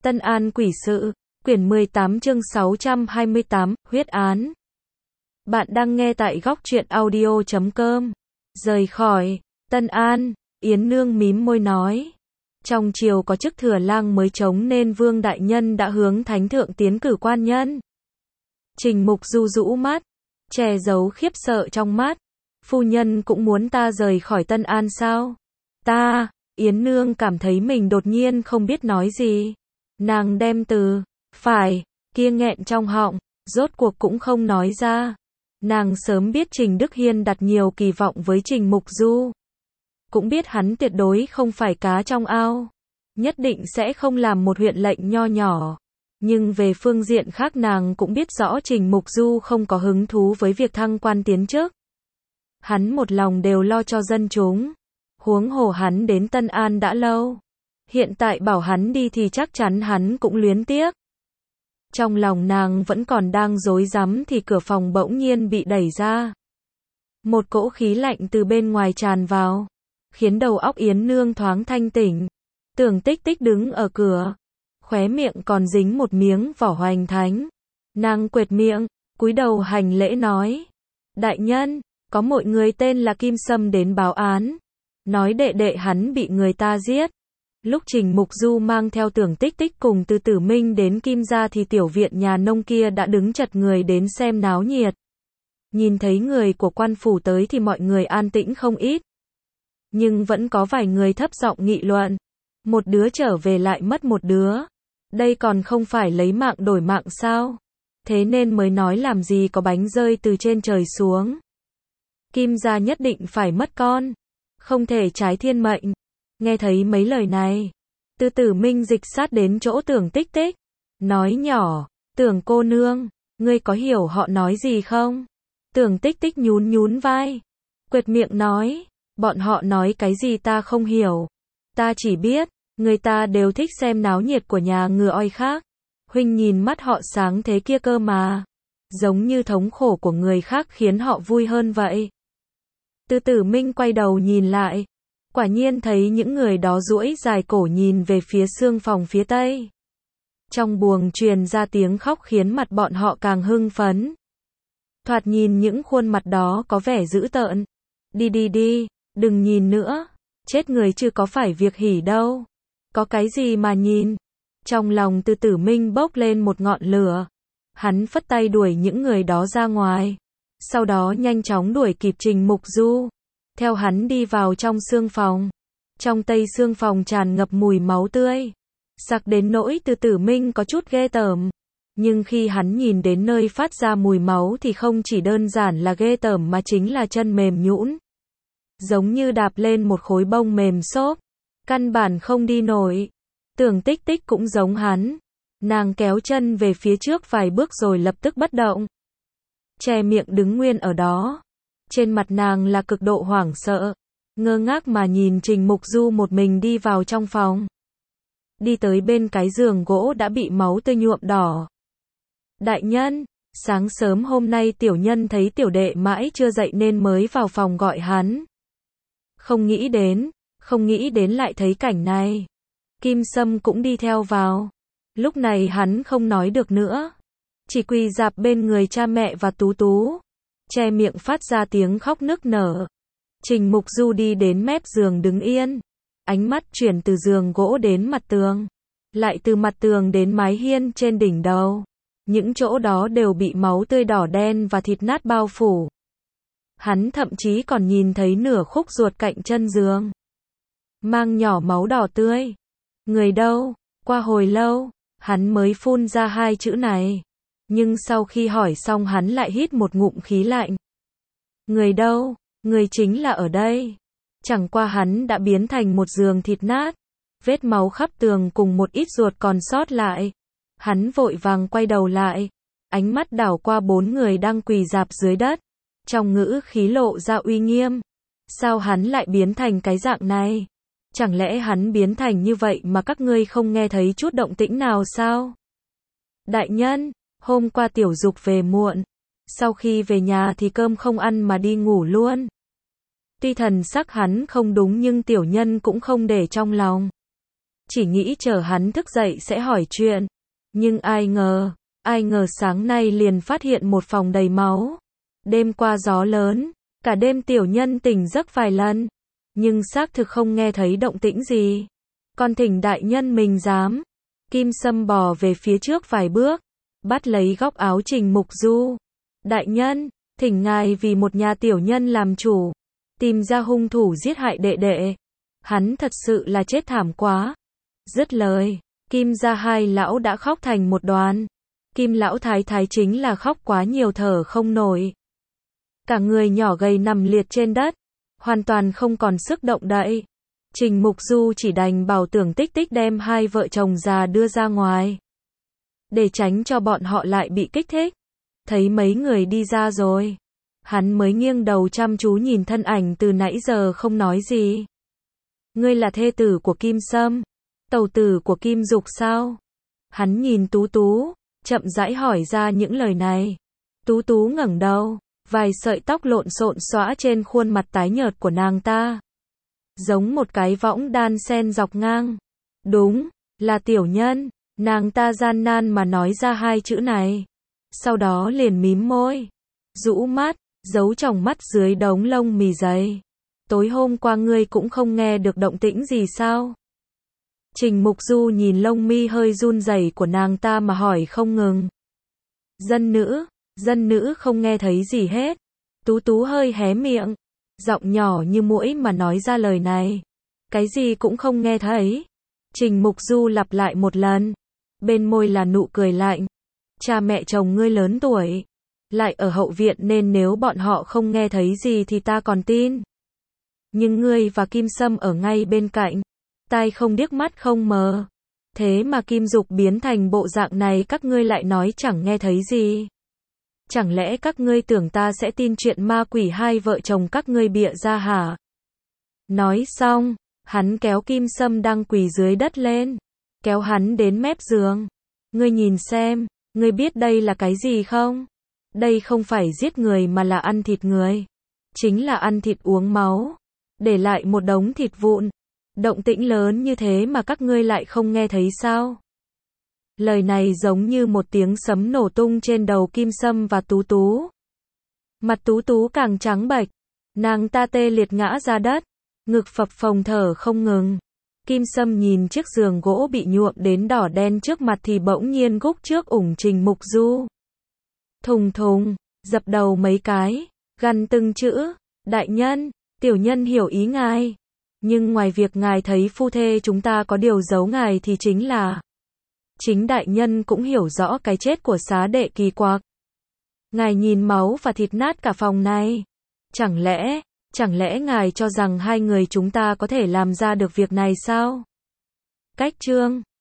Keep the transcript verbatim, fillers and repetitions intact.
Tân An quỷ sự, quyển mười tám chương sáu trăm hai mươi tám, huyết án. Bạn đang nghe tại góc truyện audio chấm com. Rời khỏi Tân An, Yến Nương mím môi nói. Trong triều có chức thừa lang mới trống nên Vương Đại Nhân đã hướng Thánh Thượng tiến cử quan nhân. Trình Mục Du rũ mắt, che giấu khiếp sợ trong mắt. Phu nhân cũng muốn ta rời khỏi Tân An sao? Ta, Yến Nương cảm thấy mình đột nhiên không biết nói gì. Nàng đem từ, phải, kia nghẹn trong họng, rốt cuộc cũng không nói ra. Nàng sớm biết Trình Đức Hiên đặt nhiều kỳ vọng với Trình Mục Du. Cũng biết hắn tuyệt đối không phải cá trong ao. Nhất định sẽ không làm một huyện lệnh nho nhỏ. Nhưng về phương diện khác nàng cũng biết rõ Trình Mục Du không có hứng thú với việc thăng quan tiến chức. Hắn một lòng đều lo cho dân chúng. Huống hồ hắn đến Tân An đã lâu. Hiện tại bảo hắn đi thì chắc chắn hắn cũng luyến tiếc. Trong lòng nàng vẫn còn đang rối rắm thì cửa phòng bỗng nhiên bị đẩy ra. Một cỗ khí lạnh từ bên ngoài tràn vào, khiến đầu óc Yến Nương thoáng thanh tỉnh. Tưởng Tích Tích đứng ở cửa, khóe miệng còn dính một miếng vỏ hoành thánh. Nàng quệt miệng, cúi đầu hành lễ nói: Đại nhân, có một người tên là Kim Sâm đến báo án, nói đệ đệ hắn bị người ta giết. Lúc Trình Mục Du mang theo Tưởng Tích Tích cùng Từ Tử Minh đến Kim gia thì tiểu viện nhà nông kia đã đứng chật người đến xem náo nhiệt. Nhìn thấy người của quan phủ tới thì mọi người an tĩnh không ít. Nhưng vẫn có vài người thấp giọng nghị luận. Một đứa trở về lại mất một đứa. Đây còn không phải lấy mạng đổi mạng sao? Thế nên mới nói làm gì có bánh rơi từ trên trời xuống. Kim gia nhất định phải mất con. Không thể trái thiên mệnh. Nghe thấy mấy lời này, Từ Tử Minh dịch sát đến chỗ Tưởng Tích Tích, nói nhỏ: Tưởng cô nương, ngươi có hiểu họ nói gì không? Tưởng Tích Tích nhún nhún vai, quệt miệng nói: Bọn họ nói cái gì ta không hiểu. Ta chỉ biết, người ta đều thích xem náo nhiệt của nhà ngựa oi khác. Huynh nhìn mắt họ sáng thế kia cơ mà. Giống như thống khổ của người khác khiến họ vui hơn vậy. Từ Tử Minh quay đầu nhìn lại. Quả nhiên thấy những người đó duỗi dài cổ nhìn về phía xương phòng phía tây. Trong buồng truyền ra tiếng khóc khiến mặt bọn họ càng hưng phấn. Thoạt nhìn những khuôn mặt đó có vẻ dữ tợn. Đi đi đi, đừng nhìn nữa. Chết người chứ có phải việc hỉ đâu. Có cái gì mà nhìn. Trong lòng Từ Tử Minh bốc lên một ngọn lửa. Hắn phất tay đuổi những người đó ra ngoài. Sau đó nhanh chóng đuổi kịp Trình Mục Du. Theo hắn đi vào trong xương phòng. Trong tây xương phòng tràn ngập mùi máu tươi. Sặc đến nỗi Từ Tử Minh có chút ghê tởm. Nhưng khi hắn nhìn đến nơi phát ra mùi máu thì không chỉ đơn giản là ghê tởm mà chính là chân mềm nhũn. Giống như đạp lên một khối bông mềm xốp. Căn bản không đi nổi. Tưởng Tích Tích cũng giống hắn. Nàng kéo chân về phía trước vài bước rồi lập tức bất động. Che miệng đứng nguyên ở đó. Trên mặt nàng là cực độ hoảng sợ, ngơ ngác mà nhìn Trình Mục Du một mình đi vào trong phòng. Đi tới bên cái giường gỗ đã bị máu tươi nhuộm đỏ. Đại nhân, sáng sớm hôm nay tiểu nhân thấy tiểu đệ mãi chưa dậy nên mới vào phòng gọi hắn. Không nghĩ đến, không nghĩ đến lại thấy cảnh này. Kim Sâm cũng đi theo vào. Lúc này hắn không nói được nữa. Chỉ quỳ rạp bên người cha mẹ và Tú Tú. Che miệng phát ra tiếng khóc nức nở. Trình Mục Du đi đến mép giường đứng yên. Ánh mắt chuyển từ giường gỗ đến mặt tường. Lại từ mặt tường đến mái hiên trên đỉnh đầu. Những chỗ đó đều bị máu tươi đỏ đen và thịt nát bao phủ. Hắn thậm chí còn nhìn thấy nửa khúc ruột cạnh chân giường. Mang nhỏ máu đỏ tươi. Người đâu? Qua hồi lâu, hắn mới phun ra hai chữ này. Nhưng sau khi hỏi xong hắn lại hít một ngụm khí lạnh. Người đâu? Người chính là ở đây. Chẳng qua hắn đã biến thành một giường thịt nát. Vết máu khắp tường cùng một ít ruột còn sót lại. Hắn vội vàng quay đầu lại. Ánh mắt đảo qua bốn người đang quỳ rạp dưới đất. Trong ngữ khí lộ ra uy nghiêm. Sao hắn lại biến thành cái dạng này? Chẳng lẽ hắn biến thành như vậy mà các ngươi không nghe thấy chút động tĩnh nào sao? Đại nhân, hôm qua Tiểu Dục về muộn. Sau khi về nhà thì cơm không ăn mà đi ngủ luôn. Tuy thần sắc hắn không đúng nhưng tiểu nhân cũng không để trong lòng. chỉ nghĩ chờ hắn thức dậy sẽ hỏi chuyện. Nhưng ai ngờ, ai ngờ sáng nay liền phát hiện một phòng đầy máu. Đêm qua gió lớn, cả đêm tiểu nhân tỉnh giấc vài lần, nhưng xác thực không nghe thấy động tĩnh gì. Còn thỉnh đại nhân mình dám. Kim Sâm bò về phía trước vài bước, bắt lấy góc áo Trình Mục Du. Đại nhân, thỉnh ngài vì một nhà tiểu nhân làm chủ, tìm ra hung thủ giết hại đệ đệ. Hắn thật sự là chết thảm quá. Dứt lời, Kim gia hai lão đã khóc thành một đoàn. Kim lão thái thái chính là khóc quá nhiều thở không nổi. Cả người nhỏ gầy nằm liệt trên đất, hoàn toàn không còn sức động đậy. Trình Mục Du chỉ đành bảo Tưởng Tích Tích đem hai vợ chồng già đưa ra ngoài, để tránh cho bọn họ lại bị kích thích. Thấy mấy người đi ra rồi, hắn mới nghiêng đầu chăm chú nhìn thân ảnh từ nãy giờ không nói gì. Ngươi là thê tử của Kim Sâm, tẩu tử của Kim Dục sao? Hắn nhìn Tú Tú, chậm rãi hỏi ra những lời này. Tú Tú ngẩng đầu, vài sợi tóc lộn xộn xõa trên khuôn mặt tái nhợt của nàng ta, giống một cái võng đan sen dọc ngang. Đúng, là tiểu nhân. Nàng ta gian nan mà nói ra hai chữ này, sau đó liền mím môi, rũ mắt, giấu tròng mắt dưới đống lông mì dày. Tối hôm qua ngươi cũng không nghe được động tĩnh gì sao? Trình Mục Du nhìn lông mi hơi run rẩy của nàng ta mà hỏi không ngừng. Dân nữ, dân nữ không nghe thấy gì hết. Tú Tú hơi hé miệng, giọng nhỏ như muỗi mà nói ra lời này. Cái gì cũng không nghe thấy. Trình Mục Du lặp lại một lần, bên môi là nụ cười lạnh. Cha mẹ chồng ngươi lớn tuổi, lại ở hậu viện nên nếu bọn họ không nghe thấy gì thì ta còn tin. Nhưng ngươi và Kim Sâm ở ngay bên cạnh, tai không điếc mắt không mờ. Thế mà Kim Dục biến thành bộ dạng này các ngươi lại nói chẳng nghe thấy gì. Chẳng lẽ các ngươi tưởng ta sẽ tin chuyện ma quỷ hai vợ chồng các ngươi bịa ra hả? Nói xong, hắn kéo Kim Sâm đang quỳ dưới đất lên, kéo hắn đến mép giường. Ngươi nhìn xem, ngươi biết đây là cái gì không? Đây không phải giết người mà là ăn thịt người. Chính là ăn thịt uống máu, để lại một đống thịt vụn. Động tĩnh lớn như thế mà các ngươi lại không nghe thấy sao? Lời này giống như một tiếng sấm nổ tung trên đầu Kim Sâm và Tú Tú. Mặt Tú Tú càng trắng bệch, nàng ta tê liệt ngã ra đất, ngực phập phồng thở không ngừng. Kim Sâm nhìn chiếc giường gỗ bị nhuộm đến đỏ đen trước mặt thì bỗng nhiên gúc trước ủng Trình Mục Du. Thùng thùng, dập đầu mấy cái, gằn từng chữ, đại nhân, tiểu nhân hiểu ý ngài. Nhưng ngoài việc ngài thấy phu thê chúng ta có điều giấu ngài thì chính là, chính đại nhân cũng hiểu rõ cái chết của xá đệ kỳ quặc. Ngài nhìn máu và thịt nát cả phòng này. Chẳng lẽ, chẳng lẽ ngài cho rằng hai người chúng ta có thể làm ra được việc này sao? Cách chương